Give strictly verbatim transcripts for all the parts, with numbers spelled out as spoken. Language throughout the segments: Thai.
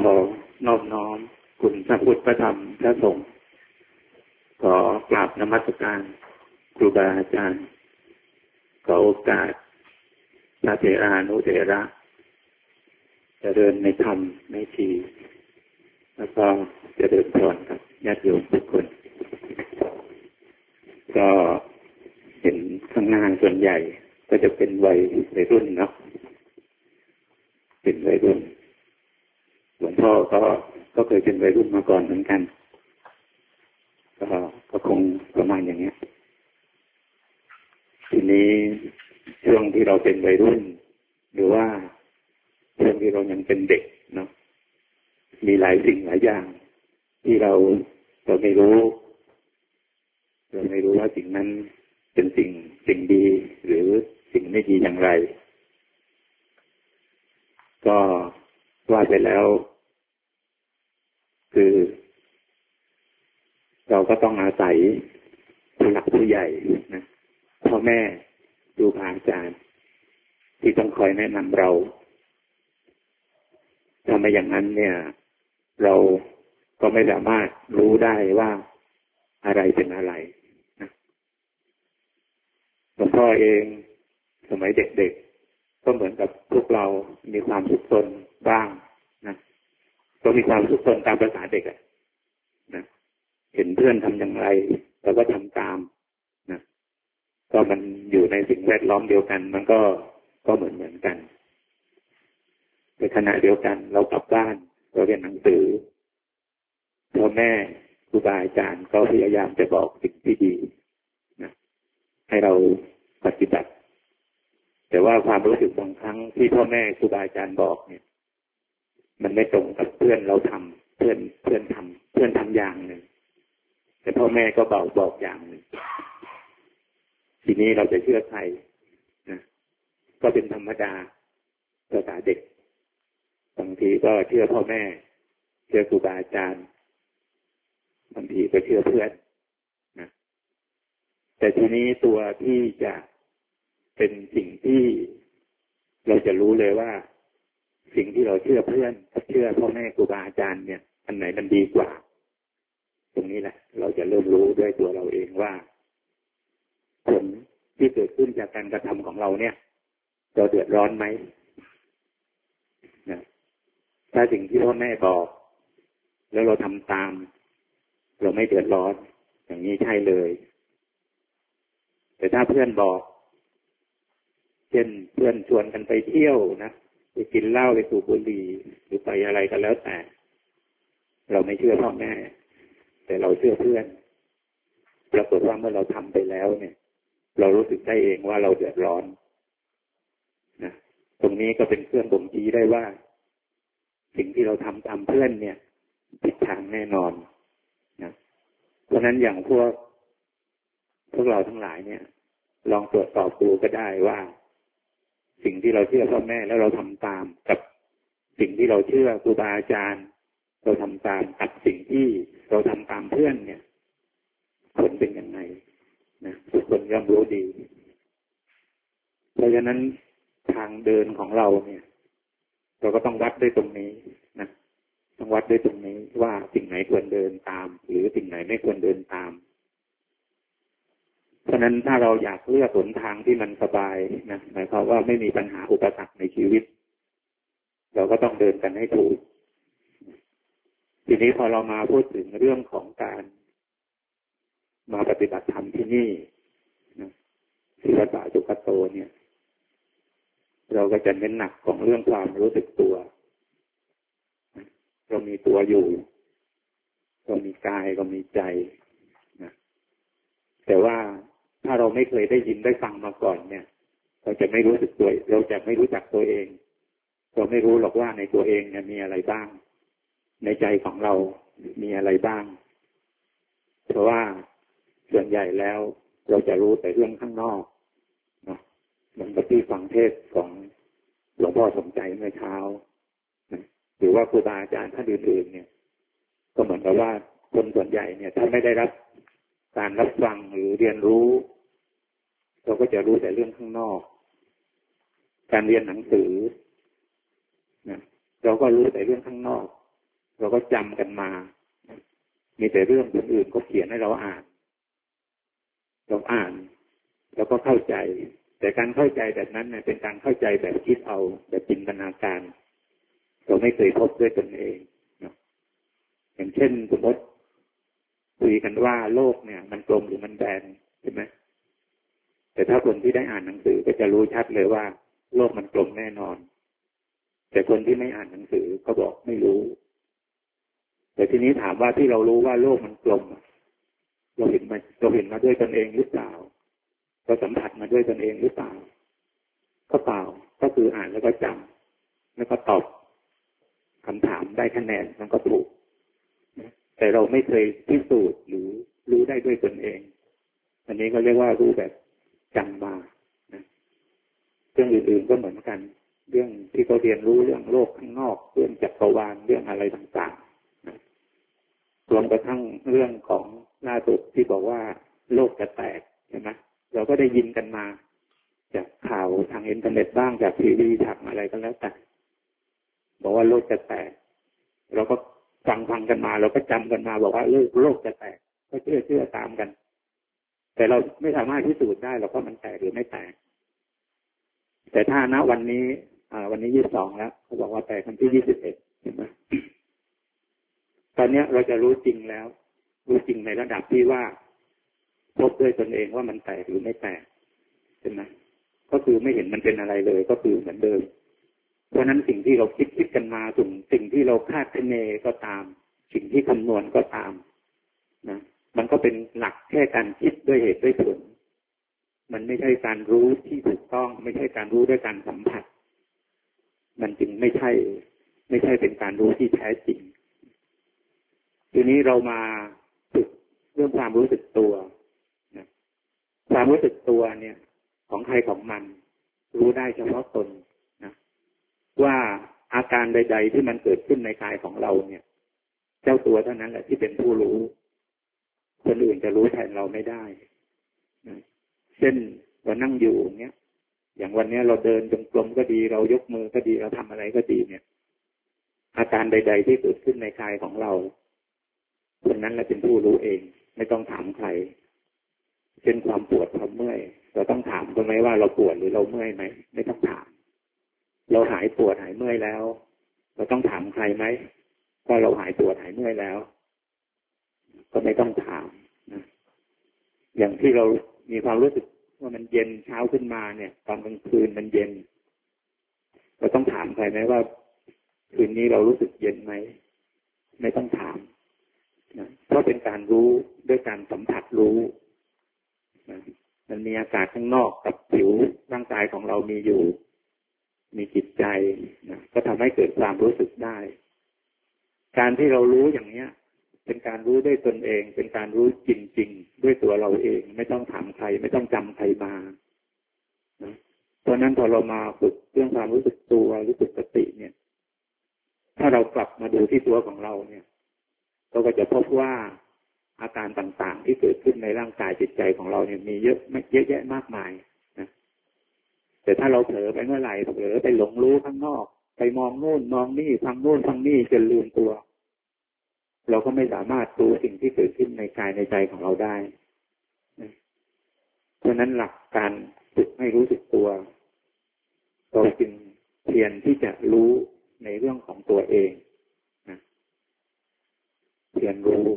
อนอบน้อมคุณพระพุทธพระธรรมพระสงฆ์ขอกราบนมัสการครูบาอาจารย์ขอโอกาสพระเถรานุเถระจะเดินในธรรมในทีแล้วก็จะเดินพรกับญาติโยมทุกคนก็เห็นข้างหน้าส่วนใหญ่ก็จะเป็นวัยวัยรุ่นเนาะเป็นวัยรุ่นหลวงพ่อก็ก็เคยเป็นวัยรุ่นมาก่อนเหมือนกันก็ก็คงประมาณอย่างเงี้ยทีนี้ช่วงที่เราเป็นวัยรุ่นหรือว่าช่วงที่เรายังเป็นเด็กเนาะมีหลายสิ่งหลายอย่างที่เราเราไม่รู้เราไม่รู้ว่าสิ่งนั้นเป็นสิ่งสิ่งดีหรือสิ่งไม่ดีอย่างไรก็ว่าไปแล้วคือเราก็ต้องอาศัยผู้หลักผู้ใหญ่นะพ่อแม่ครูบาอาจารย์ที่ต้องคอยแนะนำเราถ้าไม่อย่างนั้นเนี่ยเราก็ไม่สามารถรู้ได้ว่าอะไรเป็นอะไรนะหลวงพ่อเองสมัยเด็กๆก็เหมือนกับพวกเรามีความสุขสนบ้างนะก็มีความสุขสนตามภาษาเด็กอะนะเห็นเพื่อนทำอย่างไรเราก็ทำตามนะก็มันอยู่ในสิ่งแวดล้อมเดียวกันมันก็ก็เหมือนเหมือนกันในขณะเดียวกันเรากลับบ้านเราเรียนหนังสือพ่อแม่ครูบาอาจารย์ก็พยายามจะบอกสิ่งที่ดีนะให้เราปฏิบัติแต่ว่าความรู้สึกบางครั้งที่พ่อแม่ครูบาอาจารย์บอกเนี่ยมันไม่ตรงกับเพื่อนเราทำเพื่อนเพื่อนทำเพื่อนทำอย่างหนึ่งแต่พ่อแม่ก็บอกบอกอย่างหนึ่งทีนี้เราจะเชื่อใครนะก็เป็นธรรมดาภาษาเด็กบางทีก็เชื่อพ่อแม่เชื่อครูบาอาจารย์บางทีก็เชื่อเพื่อนนะแต่ทีนี้ตัวที่จะเป็นสิ่งที่เราจะรู้เลยว่าสิ่งที่เราเชื่อเพื่อนกับเชื่อพ่อแม่ครูบาอาจารย์เนี่ยอันไหนมันดีกว่าตรงนี้แหละเราจะเริ่มรู้ด้วยตัวเราเองว่าผลที่เกิดขึ้นจากการกระทำของเราเนี่ยเราเดือดร้อนไหมนะถ้าสิ่งที่พ่อแม่บอกแล้วเราทำตามเราไม่เดือดร้อนอย่างนี้ใช่เลยแต่ถ้าเพื่อนบอกเช่นเพื่อนชวนกันไปเที่ยวนะไปกินเหล้าไปสูบบุหรี่หรือไปอะไรกันแล้วแต่เราไม่เชื่อพ่อแม่แต่เราเชื่อเพื่อนปรากฏว่าเมื่อเราทำไปแล้วเนี่ยเรารู้สึกได้เองว่าเราเดือดร้อนนะตรงนี้ก็เป็นเครื่องบ่งชี้ได้ว่าสิ่งที่เราทำตามเพื่อนเนี่ยผิดทางแน่นอนนะเพราะนั้นอย่างพวกพวกเราทั้งหลายเนี่ยลองตรวจสอบดูก็ได้ว่าสิ่งที่เราเชื่อพ่อแม่แล้วเราทำตามกับสิ่งที่เราเชื่อครูบาอาจารย์เราทำตามกับสิ่งที่เราทำตามเพื่อนเนี่ยผลเป็นยังไงนะทุกคนย่อมรู้ดีเพราะฉะนั้นทางเดินของเราเนี่ยเราก็ต้องวัดด้วยตรงนี้นะต้องวัดด้วยตรงนี้ว่าสิ่งไหนควรเดินตามหรือสิ่งไหนไม่ควรเดินตามเพราะนั้นถ้าเราอยากเลือกหนทางที่มันสบายนะหมายความว่าไม่มีปัญหาอุปสรรคในชีวิตเราก็ต้องเดินกันให้ถูกทีนี้พอเรามาพูดถึงเรื่องของการมาปฏิบัติธรรมที่นี่นะที่วัดป่าสุขโตเนี่ยเราก็จะเน้นหนักของเรื่องความรู้สึกตัวเรามีตัวอยู่เรามีกายเรามีใจนะแต่ว่าถ้าเราไม่เคยได้ยินได้ฟังมาก่อนเนี่ยเราจะไม่รู้สึกตัวเราจะไม่รู้จักตัวเองเราไม่รู้หรอกว่าในตัวเองเนี่ยมีอะไรบ้างในใจของเรามีอะไรบ้างเพราะว่าส่วนใหญ่แล้วเราจะรู้แต่เรื่องข้างนอกเนาะเหมือนกับที่ฟังเทศของหลวงพ่อสมใจเมื่อเช้านะหรือว่าครูบาอาจารย์ท่านอื่นๆเนี่ยก็เหมือนกับว่าคนส่วนใหญ่เนี่ยถ้าไม่ได้รับการรับฟังหรือเรียนรู้เราก็จะรู้แต่เรื่องข้างนอกการเรียนหนังสือนะเราก็รู้แต่เรื่องข้างนอกเราก็จำกันมามีแต่เรื่องคนอื่นก็เขียนให้เราอ่านเราอ่านแล้วก็เข้าใจแต่การเข้าใจแบบนั้นเนี่ยเป็นการเข้าใจแบบคิดเอาแบบจินตนาการเราไม่เคยพบด้วยตนเองอย่างเช่นสมมติคุยกันว่าโลกเนี่ยมันกลมหรือมันแบนใช่ไหมแต่ถ้าคนที่ได้อ่านหนังสือก็จะรู้ชัดเลยว่าโลกมันกลมแน่นอนแต่คนที่ไม่อ่านหนังสือก็บอกไม่รู้แต่ทีนี้ถามว่าที่เรารู้ว่าโลกมันกลมเราเห็นมาเราเห็นมาด้วยตนเองหรือเปล่าเราสัมผัสมาด้วยตนเองหรือเปล่าก็เปล่าก็คืออ่านแล้วก็จำแล้วก็ตอบคำถามได้คะแนนมันก็ถูกแต่เราไม่เคยพิสูจน์หรือรู้ได้ด้วยตนเองอันนี้ก็เรียกว่ารู้แบบจำมานะเรื่องอื่นๆก็เหมือนกันเรื่องที่เขาเรียนรู้เรื่องโลกข้างนอกเรื่องจักรวาลเรื่องอะไรต่างๆนะรวมกระทั่งเรื่องของล่าสุดที่บอกว่าโลกจะแตกใช่ไหมเราก็ได้ยินกันมาจากข่าวทางอินเทอร์เน็ตบ้างจากทีวีทางอะไรก็แล้วแต่บอกว่าโลกจะแตกเราก็ฟังฟังกันมาเราก็จำกันมาบอกว่าโลกโลกจะแตกก็เชื่อเชื่อตามกันแต่เราไม่สามารถพิสูจน์ได้หรอกว่ามันแตกหรือไม่แตกแต่ถ้าณวันนี้อ่าวันนี้ยี่สิบสองแล้วเขาบอกว่าแตกวันที่ยี่สิบเอ็ดเห็นไหมตอนนี้เราจะรู้จริงแล้วรู้จริงในระดับที่ว่าพบด้วยตนเองว่ามันแตกหรือไม่แตกใช่ไหมก็คือไม่เห็นมันเป็นอะไรเลยก็คือเหมือนเดิมเพราะนั้นสิ่งที่เราคิดคิดกันมาถึงสิ่งที่เราคาดคะเนก็ตามสิ่งที่คำนวณก็ตามนะมันก็เป็นหลักแค่การคิดด้วยเหตุด้วยผลมันไม่ใช่การรู้ที่ถูกต้องไม่ใช่การรู้ด้วยการสัมผัสมันจึงไม่ใช่ไม่ใช่เป็นการรู้ที่แท้จริงทีนี้เรามาฝึกเรื่องความรู้สึกตัวนะความรู้สึกตัวเนี่ยของใครของมันรู้ได้เฉพาะตนนะว่าอาการใดๆที่มันเกิดขึ้นในกายของเราเนี่ยเจ้าตัวเท่านั้นแหละที่เป็นผู้รู้คนอื่นจะรู้แทนเราไม่ได้นะเช่นเรานั่งอยู่อย่างเงี้ยอย่างวันนี้เราเดินจงกรมก็ดีเรายกมือก็ดีเราทำอะไรก็ดีเนี่ยอาการใดๆที่เกิดขึ้นในกายของเราคนนั้นแหละเป็นผู้รู้เองไม่ต้องถามใครเช่นความปวดความเมื่อยเราต้องถามคนไหมว่าเราปวดหรือเราเมื่อยไหมไม่ต้องถามเราหายปวดหายเมื่อยแล้วเราต้องถามใครไหมว่าเราหายปวดหายเมื่อยแล้วก็ไม่ต้องถามนะอย่างที่เรามีความรู้สึกว่ามันเย็นเช้าขึ้นมาเนี่ยตอนกลางคืนมันเย็นเราต้องถามใครไหมว่าคืนนี้เรารู้สึกเย็นไหมไม่ต้องถามนะเพราะเป็นการรู้ด้วยการสัมผัสรู้นะมันมีอากาศข้างนอกกับผิวร่างกายของเรามีอยู่มีจิตใจนะก็ทำให้เกิดความรู้สึกได้การที่เรารู้อย่างเนี้ยเป็นการรู้ด้วยตนเองเป็นการรู้จริงๆด้วยตัวเราเองไม่ต้องถามใครไม่ต้องจำใครมานะเพราะนั้นพอเรามาฝึกเรื่องความรู้สึกตัวรู้สึกสติเนี่ยถ้าเรากลับมาดูที่ตัวของเราเนี่ยเราก็จะพบว่าอาการต่างๆที่เกิดขึ้นในร่างกายจิตใจของเราเนี่ยมีเยอะเยอะแยะมากมายนะแต่ถ้าเราเผลอไปเมื่อไหร่เผลอไปหลงรู้ข้างนอกไปมองโน่นมองนี่ฟังโน่นฟังนี่จนลืมตัวเราก็ไม่สามารถรู้สิ่งที่เกิดขึ้นในกายในใจของเราได้นะเพราะนั้นหลักการฝึกให้รู้สึกตัวเราจึงเพียรที่จะรู้ในเรื่องของตัวเองนะเพียรรู้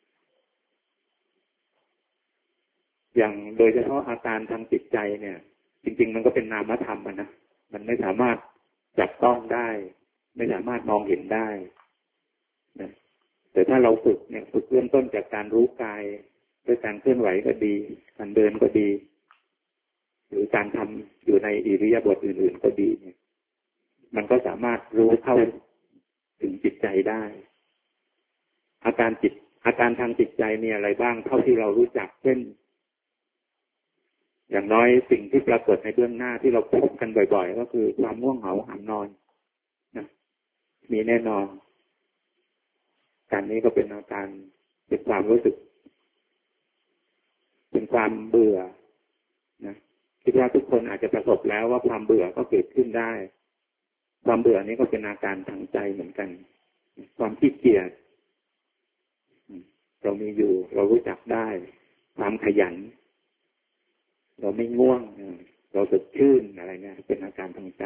อย่างโดยเฉพาะอาการทางจิตใจเนี่ยจริงๆมันก็เป็นนามธรรมนะมันไม่สามารถจับต้องได้ไม่สามารถมองเห็นได้นะแต่ถ้าเราฝึกเนี่ยฝึกเริ่มต้นจากการรู้กายด้วยการเคลื่อนไหวก็ดีการเดินก็ดีหรือการทำอยู่ในอิริยาบถอื่นๆก็ดีเนี่ยมันก็สามารถรู้เข้าถึงจิตใจได้อาการจิตอาการทางจิตใจมีอะไรบ้างเท่าที่เรารู้จักเช่นอย่างน้อยสิ่งที่ปรากฏในเบื้องหน้าที่เราพบกันบ่อยๆก็คือความง่วงเหงาหานอนนะมีแน่นอนการนี้ก็เป็นอาการเป็นความรู้สึกเป็นความเบื่อนะคิดว่าทุกคนอาจจะประสบแล้วว่าความเบื่อก็เกิดขึ้นได้ความเบื่อนี้ก็เป็นอาการทางใจเหมือนกันความขี้เกียจเรามีอยู่เรารู้จักได้ความขยันเราไม่ง่วงเราสดชื่นอะไรเนี่ยเป็นอาการทางใจ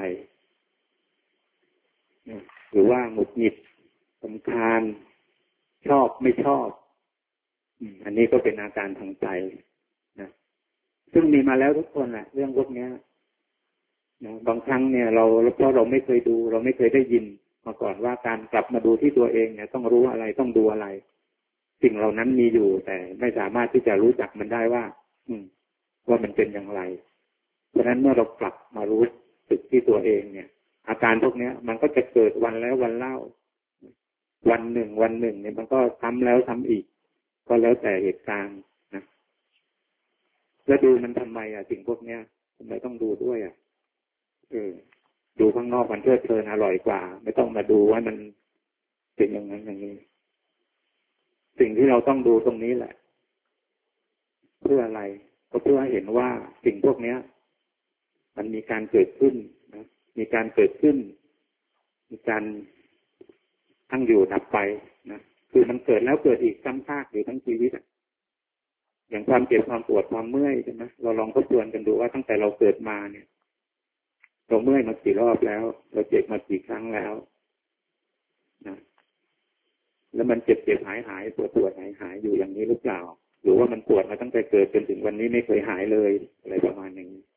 หรือว่าหงุดหงิดรำคาญชอบไม่ชอบอันนี้ก็เป็นอาการทางใจนะซึ่งมีมาแล้วทุกคนแหละเรื่องพวกนี้นะบางครั้งเนี่ยเราเพราะเราไม่เคยดูเราไม่เคยได้ยินมาก่อนว่าการกลับมาดูที่ตัวเองเนี่ยต้องรู้อะไรต้องดูอะไรสิ่งเหล่านั้นมีอยู่แต่ไม่สามารถที่จะรู้จักมันได้ว่าอืมว่ามันเป็นอย่างไรเพราะฉะนั้นเมื่อเรากลับมารู้สึกที่ตัวเองเนี่ยอาการพวกนี้มันก็จะเกิดวันแล้ววันเล่าวันหนึ่งวันหนึ่งเนี่ยมันก็ซ้ำแล้วซ้ำอีกก็แล้วแต่เหตุการณ์นะแล้วดูมันทำไมอ่ะสิ่งพวกเนี้ยทำไมต้องดูด้วยอ่ะเออดูข้างนอกมันเพลิดเพลินอร่อยกว่าไม่ต้องมาดูว่ามันเป็นอย่างนั้นอย่างนี้สิ่งที่เราต้องดูตรงนี้แหละเพื่ออะไรก็เพื่อให้เห็นว่าสิ่งพวกนี้มันมีการเกิดขึ้นนะมีการเกิดขึ้นมีการตั้งอยู่ดับไปนะคือมันเกิดแล้วเกิดอีกซ้ำซากอยู่ทั้งชีวิตอย่างความเจ็บความปวดความเมื่อยใช่ไหมเราลองทบทวนกันดูว่าตั้งแต่เราเกิดมาเนี่ยเราเมื่อยมากี่รอบแล้วเราเจ็บมากี่ครั้งแล้วนะแล้วมันเจ็บเจ็บหายหายปวดปวดหายหายอยู่อย่างนี้หรือเปล่าหรือว่ามันปวดมาตั้งแต่เกิดจนถึงวันนี้ไม่เคยหายเลยอะไรประมาณอย่างนี้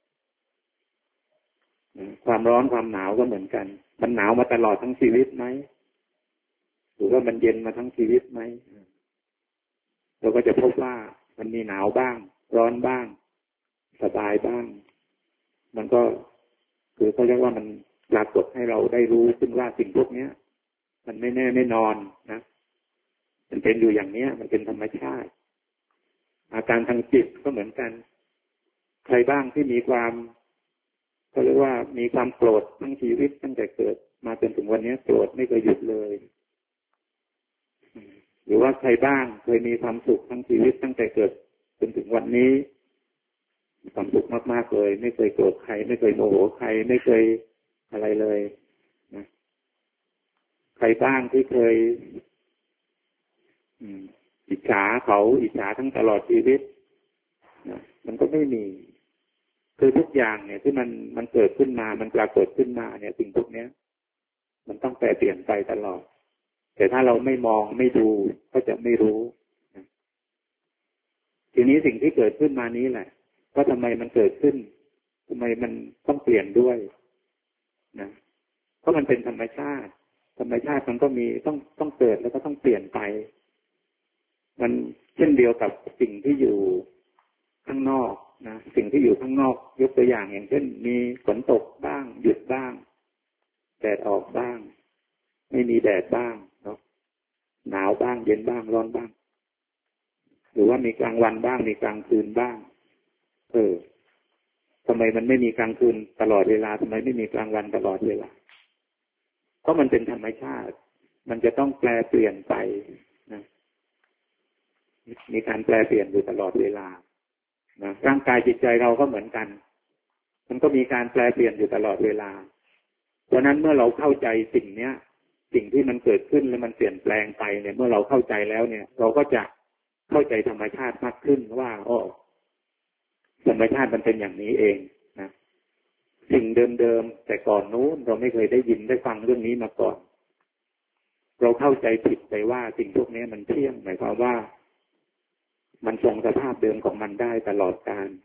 ความร้อนความหนาวก็เหมือนกันมันหนาวมาตลอดทั้งชีวิตไหมหรือว่ามันเย็นมาทั้งชีวิตไหมเราก็จะพบว่ามันมีหนาวบ้างร้อนบ้างสบายบ้างมันก็คือเขาเรียกว่ามันปรากฏให้เราได้รู้ซึ่งว่าสิ่งพวกนี้มันไม่แน่ไม่นอนนะมันเป็นอยู่อย่างนี้มันเป็นธรรมชาติอาการทางจิตก็เหมือนกันใครบ้างที่มีความเขาเรียกว่ามีความโกรธทั้งชีวิตตั้งแต่เกิดมาจนถึงวันนี้โกรธไม่เคยหยุดเลยหรือว่าใครบ้างเคยมีความสุขทั้งชีวิตตั้งแต่เกิดจนถึงวันนี้ความสุขมากๆเลยไม่เคยโกรธใครไม่เคยโมโหใครไม่เคยอะไรเลยนะใครบ้างที่เคยอิจฉาเขาอิจฉาทั้งตลอดชีวิตนะมันก็ไม่มีคือทุกอย่างเนี่ยที่มันมันเกิดขึ้นมามันปรากฏขึ้นมาเนี่ยสิ่งพวกนี้มันต้องแปรเปลี่ยนไปตลอดแต่ถ้าเราไม่มองไม่ดูก็จะไม่รู้นะทีนี้สิ่งที่เกิดขึ้นมานี้แหละว่าทำไมมันเกิดขึ้นทำไมมันต้องเปลี่ยนด้วยนะเพราะมันเป็นธรรมชาติธรรมชาติมันก็มีต้องต้องเกิดแล้วก็ต้องเปลี่ยนไปมันเช่นเดียวกับสิ่งที่อยู่ข้างนอกนะสิ่งที่อยู่ข้างนอกยกตัวอย่างอย่างเช่นมีฝนตกบ้างหยุดบ้างแดดออกบ้างไม่มีแดดบ้างเนาะหนาวบ้างเย็นบ้างร้อนบ้างหรือว่ามีกลางวันบ้างมีกลางคืนบ้างเออทำไมมันไม่มีกลางคืนตลอดเวลาทำไมไม่มีกลางวันตลอดเวลาเพราะมันเป็นธรรมชาติมันจะต้องแปลเปลี่ยนไปนะมีการแปลเปลี่ยนอยู่ตลอดเวลานะร่างกายจิตใจเราก็เหมือนกันมันก็มีการแปลเปลี่ยนอยู่ตลอดเวลาเพราะนั้นเมื่อเราเข้าใจสิ่งเนี้ยสิ่งที่มันเกิดขึ้นแล้วมันเปลี่ยนแปลงไปเนี่ยเมื่อเราเข้าใจแล้วเนี่ยเราก็จะเข้าใจธรรมชาติมากขึ้นว่าอ๋อธรรมชาติมันเป็นอย่างนี้เองนะสิ่งเดิมๆแต่ก่อนนู้นเราไม่เคยได้ยินได้ฟังเรื่องนี้มาก่อนเราเข้าใจผิดไปว่าสิ่งพวกนี้มันเที่ยงหมายความว่ามันทรงสภาพเดิมของมันได้ตลอดกาล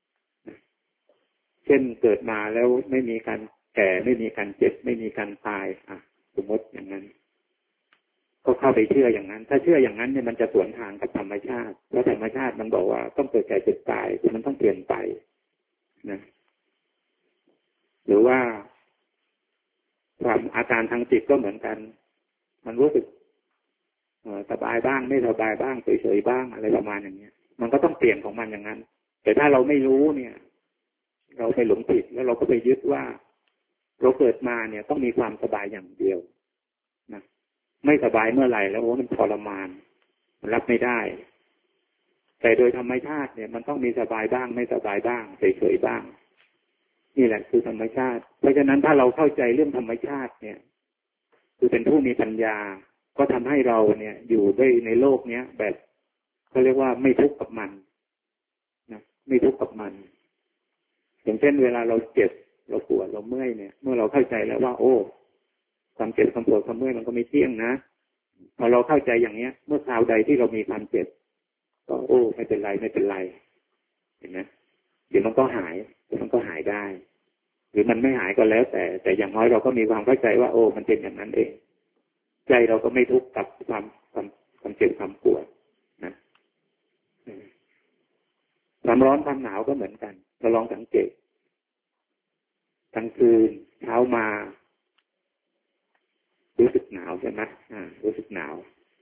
เช่นเกิดมาแล้วไม่มีการแก่ไม่มีการเจ็บไม่มีการตายอ่ะสมมติอย่างนั้นก็เข้าไปเชื่ออย่างนั้นถ้าเชื่ออย่างนั้นเนี่ยมันจะสวนทางกับธรรมชาติเพราะธรรมชาติมันบอกว่าต้องเกิดแก่เจ็บตายคือมันต้องเปลี่ยนไปนะหรือว่าความอาการทางจิตก็เหมือนกันมันรู้สึกสบายบ้างไม่สบายบ้างเฉยๆบ้างอะไรประมาณอย่างเงี้ยมันก็ต้องเปลี่ยนของมันอย่างนั้นแต่ถ้าเราไม่รู้เนี่ยเราไปหลงผิดแล้วเราก็ไปยึดว่าเราเกิดมาเนี่ยต้องมีความสบายอย่างเดียวนะไม่สบายเมื่อไหร่แล้วโอ้มันทรมานมันรับไม่ได้แต่โดยธรรมชาติเนี่ยมันต้องมีสบายบ้างไม่สบายบ้างเฉยๆบ้างนี่แหละคือธรรมชาติเพราะฉะนั้นถ้าเราเข้าใจเรื่องธรรมชาติเนี่ยคือเป็นผู้มีปัญญาก็ทำให้เราเนี่ยอยู่ได้ในโลกเนี้ยแบบเขาเรียกว่าไม่ทุกข์กับมันนะไม่ทุกข์กับมันอย่างเช่นเวลาเราเจ็บเราปวดเราเมื่อยเนี่ยเมื่อเราเข้าใจแล้วว่าโอ้ความเจ็บความปวดความเมื่อยมันก็ไม่เที่ยงนะพอเราเข้าใจอย่างเนี้ยเมื่อคราวใดที่เรามีความเจ็บก็โอ้ไม่เป็นไรไม่เป็นไรเห็นไหมเดี๋ยวมันก็หายเดี๋ยวมันก็หายได้หรือมันไม่หายก็แล้วแต่แต่อย่างน้อยเราก็มีความเข้าใจว่าโอ้มันเป็นอย่างนั้นเองใจเราก็ไม่ทุกข์กับความความความเจ็บความปวดนะความร้อนความหนาวก็เหมือนกันเราลองสังเกตกลางคืนเช้ามารู้สึกหนาวใช่ไหมอ่ารู้สึกหนาว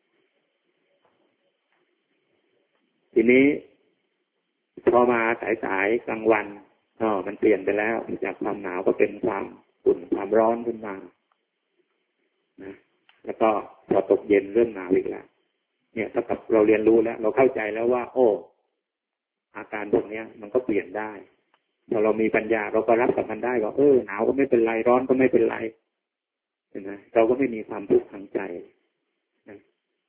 ทีนี้พอมาสายๆกลางวันอ๋อมันเปลี่ยนไปแล้วจากความหนาวก็เป็นความอุ่นความร้อนขึ้นมานะแล้วก็พอตกเย็นเริ่มหนาวอีกแล้วเนี่ยถ้ากับเราเรียนรู้แล้วเราเข้าใจแล้วว่าโอ้อาการพวกนี้มันก็เปลี่ยนได้พอเรามีปัญญาเราก็รับกับมันได้ว่าเออหนาวก็ไม่เป็นไรร้อนก็ไม่เป็นไรเห็นไหมเราก็ไม่มีความทุกข์ทางใจนะ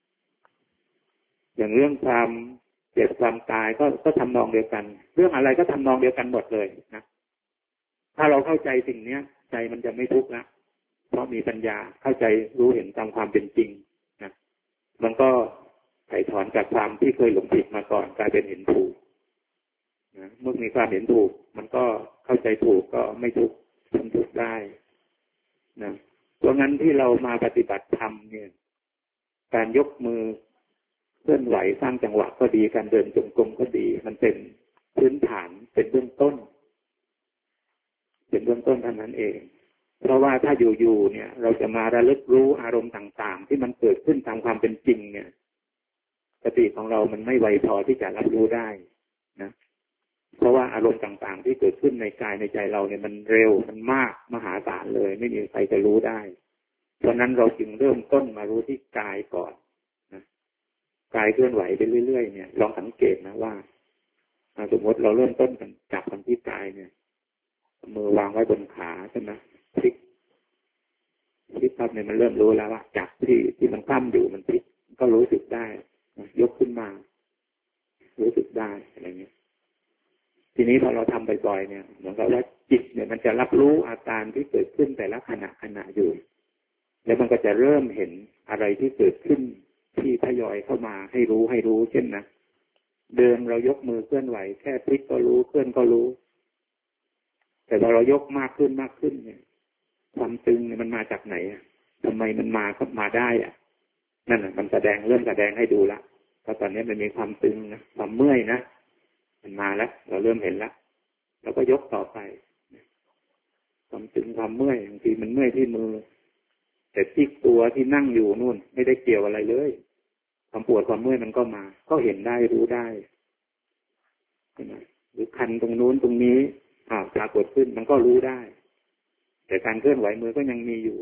อย่างเรื่องความเจ็บความตายก็ก็ทำนองเดียวกันเรื่องอะไรก็ทำนองเดียวกันหมดเลยนะถ้าเราเข้าใจสิ่งเนี้ยใจมันจะไม่ทุกข์ละเพราะมีปัญญาเข้าใจรู้เห็นตามความเป็นจริงนะมันก็ไถ่ถอนจากความที่เคยหลงผิดมาก่อนกลายเป็นเห็นถูกนะเมื่อมีความเห็นถูกมันก็เข้าใจถูกก็ไม่ทุกข์ทนทุกข์ได้นะเพราะงั้นที่เรามาปฏิบัติธรรมเนี่ยการยกมือเคลื่อนไหวสร้างจังหวะก็ดีการเดินจงกรมก็ดีมันเป็นพื้นฐานเป็นเบื้องต้นเป็นเบื้องต้นเท่านั้นเองเพราะว่าถ้าอยู่ๆเนี่ยเราจะมาระลึกรู้อารมณ์ต่างๆที่มันเกิดขึ้นตามความเป็นจริงเนี่ยสติของเรามันไม่ไวพอที่จะรับรู้ได้นะเพราะว่าอารมณ์ต่างๆที่เกิดขึ้นในกายในใจเราเนี่ยมันเร็วมันมากมหาศาลเลยไม่มีใครจะรู้ได้เพราะนั้นเราจึงเริ่มต้นมารู้ที่กายก่อนนะกายเคลื่อนไหวไปเรื่อยๆเนี่ยลองสังเกตนะว่าสมมติเราเริ่มต้นกันจากความที่กายเนี่ยมือวางไว้บนขาใช่ไหมพลิกพลิกปั๊บเนี่ยมันเริ่มรู้แล้วว่าจากที่ที่มันคว่ำอยู่มันพลิกก็รู้สึกได้ยกขึ้นมารู้สึกได้อะไรเงี้ยทีนี้พอเราทำบ่อยๆเนี่ยเหมือนกับว่าจิตเนี่ยมันจะรับรู้อาการที่เกิดขึ้นแต่ละขณะขณะอยู่แล้วมันก็จะเริ่มเห็นอะไรที่เกิดขึ้นที่ทยอยเข้ามาให้รู้ให้รู้เช่นนะเดินเรายกมือเคลื่อนไหวแค่พลิกก็รู้เคลื่อนก็รู้แต่พอเรายกมากขึ้นมากขึ้นเนี่ยความตึงเนี่ยมันมาจากไหนทำไมมันมาก็มาได้อ่ะนั่นแหละมันแสดงเริ่มแสดงให้ดูละเพราะตอนนี้มันมีความตึงนะความเมื่อยนะมันมาแล้วเราเริ่มเห็นแล้วเราก็ยกต่อไปความตึงความเมื่อยบางทีมันเมื่อยที่มือแต่ที่ตัวที่นั่งอยู่นู่นไม่ได้เกี่ยวอะไรเลยความปวดความเมื่อยมันก็มาก็เห็นได้รู้ได้ใช่ไหมหรือคันตรงนู้นตรงนี้อ่าปรากฏขึ้นมันก็รู้ได้แต่การเคลื่อนไหวมือก็ยังมีอยู่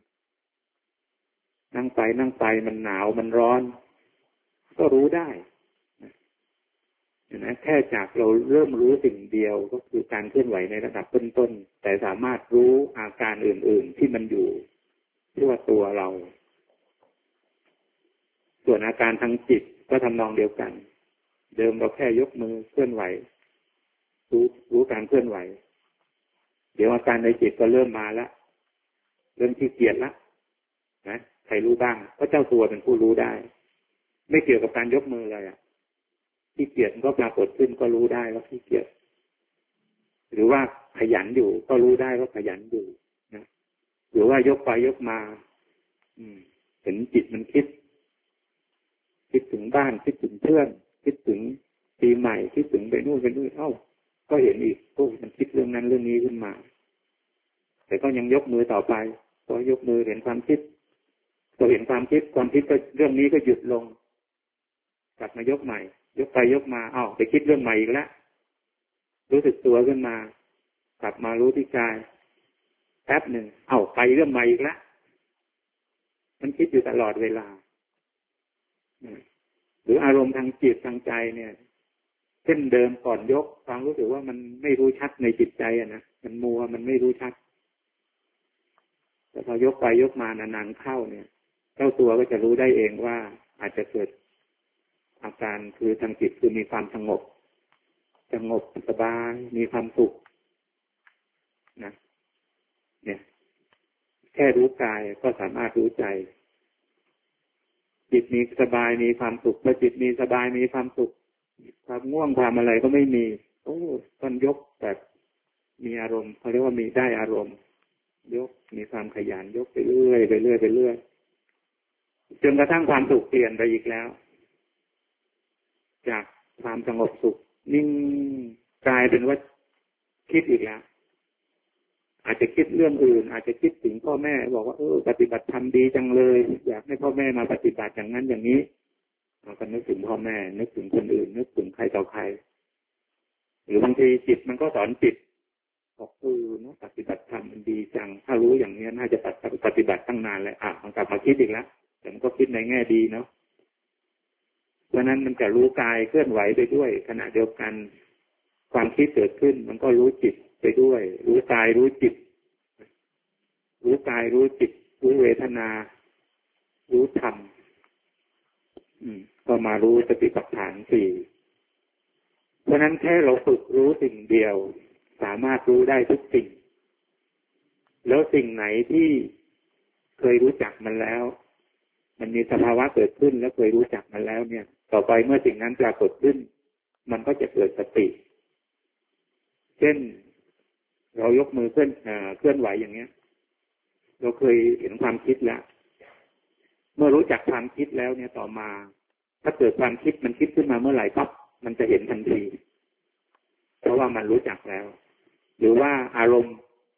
นั่งไปนั่งไปมันหนาวมันร้อนก็รู้ได้เห็นไหมแค่จากเราเริ่มรู้สิ่งเดียวก็คือการเคลื่อนไหวในระดับต้นๆแต่สามารถรู้อาการอื่นๆที่มันอยู่ทั่วตัวเราส่วนอาการทางจิตก็ทำนองเดียวกันเดิมเราแค่ยกมือเคลื่อนไหวรู้รู้การเคลื่อนไหวเดี๋ยวอาการในจิตก็เริ่มมาแล้วเริ่มขี้เกียจแล้วนะใครรู้บ้างก็เจ้าตัวเป็นผู้รู้ได้ไม่เกี่ยวกับการยกมือเลยอ่ะขี้เกียจก็ปรากฏขึ้นก็รู้ได้ว่าขี้เกียจหรือว่าขยันอยู่ก็รู้ได้ว่าขยันอยู่นะหรือว่ายกไปยกมาอืมเห็นจิตมันคิดคิดถึงบ้านคิดถึงเพื่อนคิดถึงปีใหม่คิดถึงไปนู่นไปนู่นเอ้าก็เห็นอีกโอ้มันคิดเรื่องนั้นเรื่องนี้ขึ้นมาแต่ก็ยังยกมือต่อไปพอยกมือเห็นความคิดพอเห็นความคิดความคิดก็เรื่องนี้ก็หยุดลงกลับมายกใหม่ยกไปยกมาอ้าวไปคิดเรื่องใหม่อีกแล้วรู้สึกตัวขึ้นมากลับมารู้ที่กายแป๊บหนึ่งเอ้าไปเรื่องใหม่อีกแล้วมันคิดอยู่ตลอดเวลาหรืออารมณ์ทางจิตทางใจเนี่ยเช่นเดิมก่อนยกความรู้สึกว่ามันไม่รู้ชัดในจิตใจอ่ะนะมันมัวมันไม่รู้ชัดแต่พอยกไปยกมานานๆเข้าเนี่ยเจ้าตัวก็จะรู้ได้เองว่าอาจจะเกิดอาการคือทางจิตคือมีความสงบสงบสบายมีความสุขนะเนี่ยแค่รู้กายก็สามารถรู้ใจจิตมีสบายมีความสุขพอจิตมีสบายมีความสุขความง่วงความอะไรก็ไม่มีโอ้ต้นยกแบบมีอารมณ์เขาเรียกว่ามีได้อารมณ์ยกมีความขยันยกไปเรื่อยไปเรื่อยไปเรื่อยจนกระทั่งความสุขเปลี่ยนไปอีกแล้วจากความสงบสุขนิ่งกลายเป็นว่าคิดอีกแล้วอาจจะคิดเรื่องอื่นอาจจะคิดถึงพ่อแม่บอกว่าเออปฏิบัติธรรมดีจังเลยอยากให้พ่อแม่มาปฏิบัติอย่างนั้นอย่างนี้เราก็นึกถึงพ่อแม่นึกถึงคนอื่นนึกถึงใครต่อใครหรือบางทีจิตมันก็สอนจิตบอกเออเนาะปฏิบัติธรรมมันดีจังถ้ารู้อย่างนี้น่าจะปฏิบัติตั้งนานแล้วอ่ะมันกลับมาคิดอีกแล้วแต่มันก็คิดในแง่ดีเนาะเพราะนั้นมันจะรู้กายเคลื่อนไหวไปด้วยขณะเดียวกันความคิดเกิดขึ้นมันก็รู้จิตไปด้วยรู้กายรู้จิตรู้กายรู้จิตรู้เวทนารู้ธรรมก็มารู้สติปัฏฐานสี่เพราะนั้นแค่เราฝึกรู้สิ่งเดียวสามารถรู้ได้ทุกสิ่งแล้วสิ่งไหนที่เคยรู้จักมันแล้วมันมีสภาวะเกิดขึ้นแล้วเคยรู้จักมันแล้วเนี่ยต่อไปเมื่อสิ่งนั้นปรากฏขึ้นมันก็จะเกิดสติเช่นเรายกมือเคลื่อนเคลื่อนไหวอย่างเงี้ยเราเคยเห็นความคิดแล้วเมื่อรู้จักความคิดแล้วเนี่ยต่อมาถ้าเกิดความคิดมันคิดขึ้นมาเมื่อไหร่ปั๊บมันจะเห็นทันทีเพราะว่ามันรู้จักแล้วหรือว่าอารมณ์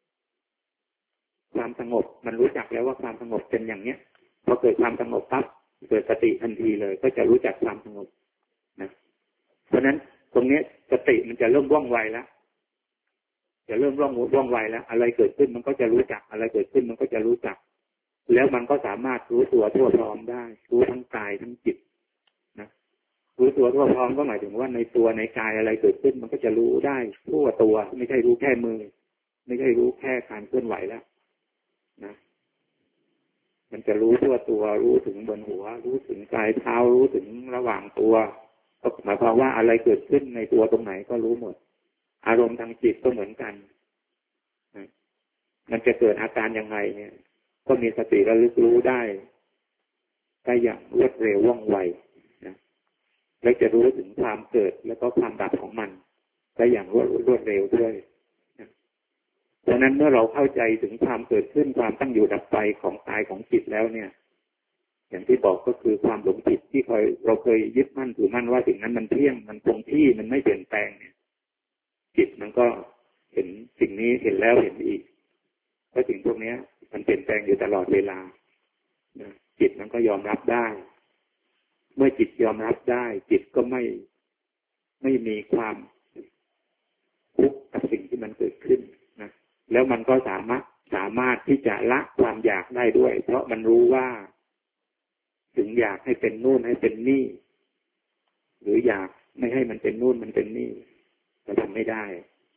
ความสงบมันรู้จักแล้วว่าความสงบเป็นอย่างเนี้ยพอเกิดความสงบปั๊บเกิดสติทันทีเลยก็จะรู้จักความสงบนะเพราะนั้นตรงนี้สติมันจะเริ่มว่องไวแล้วจะเริ่มว่องว่องไวแล้วอะไรเกิดขึ้นมันก็จะรู้จักอะไรเกิดขึ้นมันก็จะรู้จักแล้วมันก็สามารถรู้ตัวทั่วพร้อมได้รู้ทั้งกายทั้งจิตนะรู้ตัวทั่วพร้อมก็หมายถึงว่าในตัวในกายอะไรเกิดขึ้นมันก็จะรู้ได้ทั่วตัวไม่ใช่รู้แค่มือไม่ใช่รู้แค่การเคลื่อนไหวแล้วนะมันจะรู้ทั่วตัวรู้ถึงบนหัวรู้ถึงกายเท้ารู้ถึงระหว่างตัวก็หมายความว่าอะไรเกิดขึ้นในตัวตรงไหนก็รู้หมดอารมณ์ทางจิตก็เหมือนกันนะมันจะเกิดอาการยังไงเนี่ยก็มีสติระลึกรู้ได้ได้อย่างรวดเร็วว่องไวนะและจะรู้ถึงความเกิดแล้วก็ความดับของมันได้อย่างรวดรวดเร็วด้วยนะเพราะนั้นเมื่อเราเข้าใจถึงความเกิดขึ้นความตั้งอยู่ดับไปของกายของจิตแล้วเนี่ยอย่างที่บอกก็คือความหลงผิดที่เคยเราเคยยึดมั่นถือมั่นว่าสิ่งนั้นมันเที่ยงมันคงที่มันไม่เปลี่ยนแปลงเนี่ยจิตมันก็เห็นสิ่งนี้เห็นแล้วเห็นอีกเพราะสิ่งพวกนี้มันเปลี่ยนแปลงอยู่ตลอดเวลาจิตมันก็ยอมรับได้เมื่อจิตยอมรับได้จิตก็ไม่ไม่มีความทุกข์กับสิ่งที่มันเกิดขึ้นนะแล้วมันก็สามารถสามารถที่จะละความอยากได้ด้วยเพราะมันรู้ว่าถึงอยากให้เป็นนู่นให้เป็นนี่หรืออยากไม่ให้มันเป็นนู่นมันเป็นนี่เราทำไม่ได้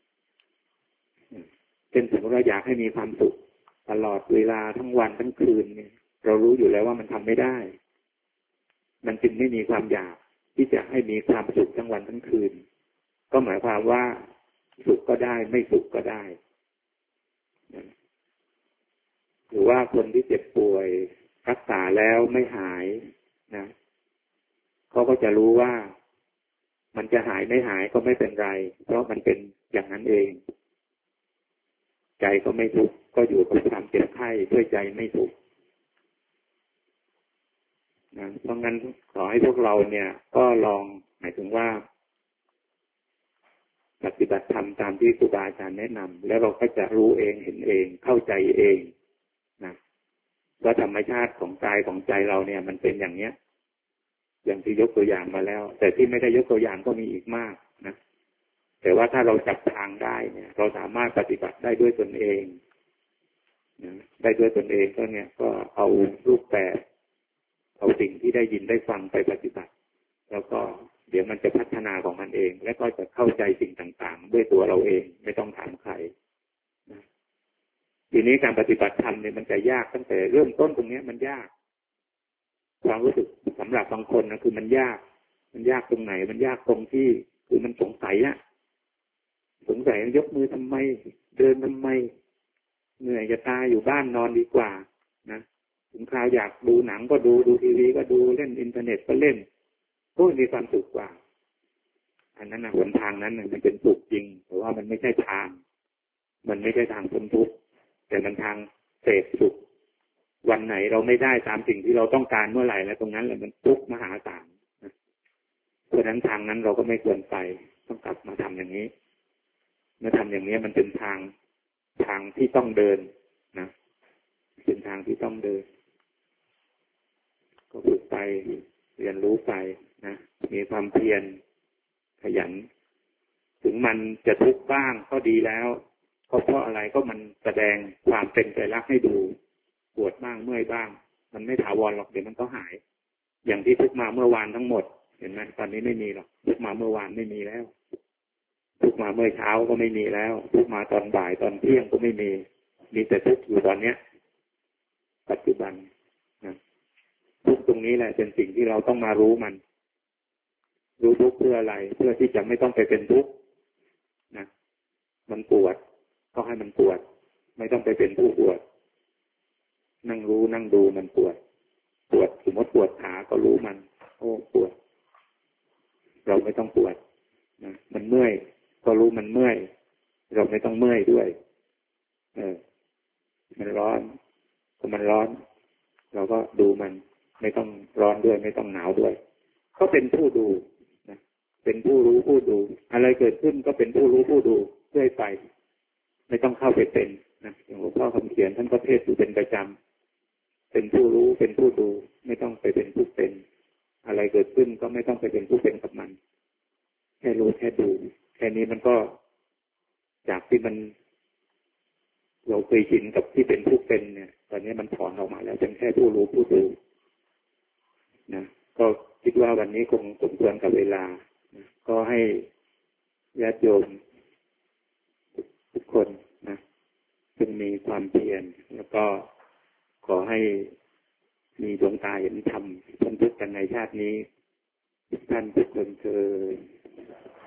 เช่นสมมติเราอยากให้มีความสุขตลอดเวลาทั้งวันทั้งคืนเนี่ยเรารู้อยู่แล้วว่ามันทำไม่ได้มันจึงไม่มีความอยากที่จะให้มีความสุขทั้งวันทั้งคืนก็หมายความว่าสุขก็ได้ไม่สุขก็ได้หรือว่าคนที่เจ็บป่วยรักษาแล้วไม่หายนะเขาก็จะรู้ว่ามันจะหายไม่หายก็ไม่เป็นไรเพราะมันเป็นอย่างนั้นเองใจก็ไม่ทุกข์ก็อยู่กับความเจ็บไข้ด้วยใจไม่ทุกข์นะเพราะงั้นขอให้พวกเราเนี่ยก็ลองหมายถึงว่าปฏิบัติธรรมตามที่ครูบาอาจารย์แนะนำแล้วเราก็จะรู้เองเห็นเองเข้าใจเองนะว่าธรรมชาติของกายของใจเราเนี่ยมันเป็นอย่างเนี้ยอย่างที่ยกตัวอย่างมาแล้วแต่ที่ไม่ได้ยกตัวอย่างก็มีอีกมากนะแต่ว่าถ้าเราจับทางได้เนี่ยเราสามารถปฏิบัติได้ด้วยตนเองนะได้ด้วยตนเองก็เนี่ยก็เอารูปแบบเอาสิ่งที่ได้ยินได้ฟังไปปฏิบัติแล้วก็เดี๋ยวมันจะพัฒนาของมันเองและก็จะเข้าใจสิ่งต่างๆด้วยตัวเราเองไม่ต้องถามใครนะทีนี้การปฏิบัติธรรมเนี่ยมันจะยากตั้งแต่เริ่มต้นตรงนี้มันยากความรู้สึกสำหรับบางคนนะคือมันยากมันยากตรงไหนมันยากตรงที่คือมันสงสัยอะสงสัยยกมือทำไมเดินทำไมเหนื่อยจะตายอยู่บ้านนอนดีกว่านะถึงคราวอยากดูหนังก็ดูดูทีวีก็ดูเล่นอินเทอร์เน็ตก็เล่นก็มีความสุขกว่าอันนั้นนะหนทางนั้นมันเป็นสุขจริงแต่ว่ามันไม่ใช่ทางมันไม่ใช่ทางพ้นทุกข์แต่มันทางเสพสุขวันไหนเราไม่ได้ตามสิ่งที่เราต้องการเมื่อไหร่แล้วตรงนั้นแหละมันทุกข์มหาศาลเพราะฉะนั้นทางนั้นเราก็ไม่ควรไปต้องกลับมาทำอย่างนี้เมื่อทำอย่างนี้มันเป็นทางทางที่ต้องเดินนะเป็นทางที่ต้องเดินก็ฝึกไปเรียนรู้ไปนะมีความเพียรขยันถึงมันจะทุกข์บ้างก็ดีแล้วก็เพราะอะไรก็มันแสดงความเป็นไตรลักษณ์ให้ดูปวดบ้างเมื่อยบ้างมันไม่ถาวรหรอกเดี๋ยวมันก็หายอย่างที่ทุกมาเมื่อวานทั้งหมดเห็นไหมตอนนี้ไม่มีหรอกทุกมาเมื่อวานไม่มีแล้วทุกมาเมื่อเช้าก็ไม่มีแล้วทุกมาตอนบ่ายตอนเที่ยงก็ไม่มีมีแต่ทุกอยู่ตอนเนี้ยปัจจุบันนะทุกตรงนี้แหละเป็นสิ่งที่เราต้องมารู้มันรู้ทุกเพื่ออะไรเพื่อที่จะไม่ต้องไปเป็นทุกข์นะมันปวดก็ให้มันปวดไม่ต้องไปเป็นผู้ปวดนั่งรู้นั่งดูมันปวดปวดสมมติปวดขาก็รู้มันโอ้ปวดเราไม่ต้องปวดนะมันเมื่อยก็รู้มันเมื่อยเราไม่ต้องเมื่อยด้วยเออมันร้อนก็มันร้อนเราก็ดูมันไม่ต้องร้อนด้วยไม่ต้องหนาวด้วยก็เป็นผู้ดูนะเป็นผู้รู้ผู้ดูอะไรเกิดขึ้นก็เป็นผู้รู้ผู้ดูเรื่อยไปไม่ต้องเข้าไปเป็นนะอย่างหลวงพ่อคำเขียนท่านก็เทศน์อยู่เป็นประจำเป็นผู้รู้เป็นผู้ดูไม่ต้องไปเป็นผู้เป็นอะไรเกิดขึ้นก็ไม่ต้องไปเป็นผู้เป็นกับมันแค่รู้แค่ดูแค่นี้มันก็จากที่มันเราเคยชินกับที่เป็นผู้เป็นเนี่ยตอนนี้มันถอนออกมาแล้วเป็นแค่ผู้รู้ผู้ดูนะก็คิดว่าวันนี้คงสมควรกับเวลานะก็ให้ญาติโยมทุกคนนะจึงมีความเพียรแล้วก็ขอให้มีดวงตาเห็นธรรมพ้นทุกข์กันในชาตินี้ทุกท่านทุกคนเถิด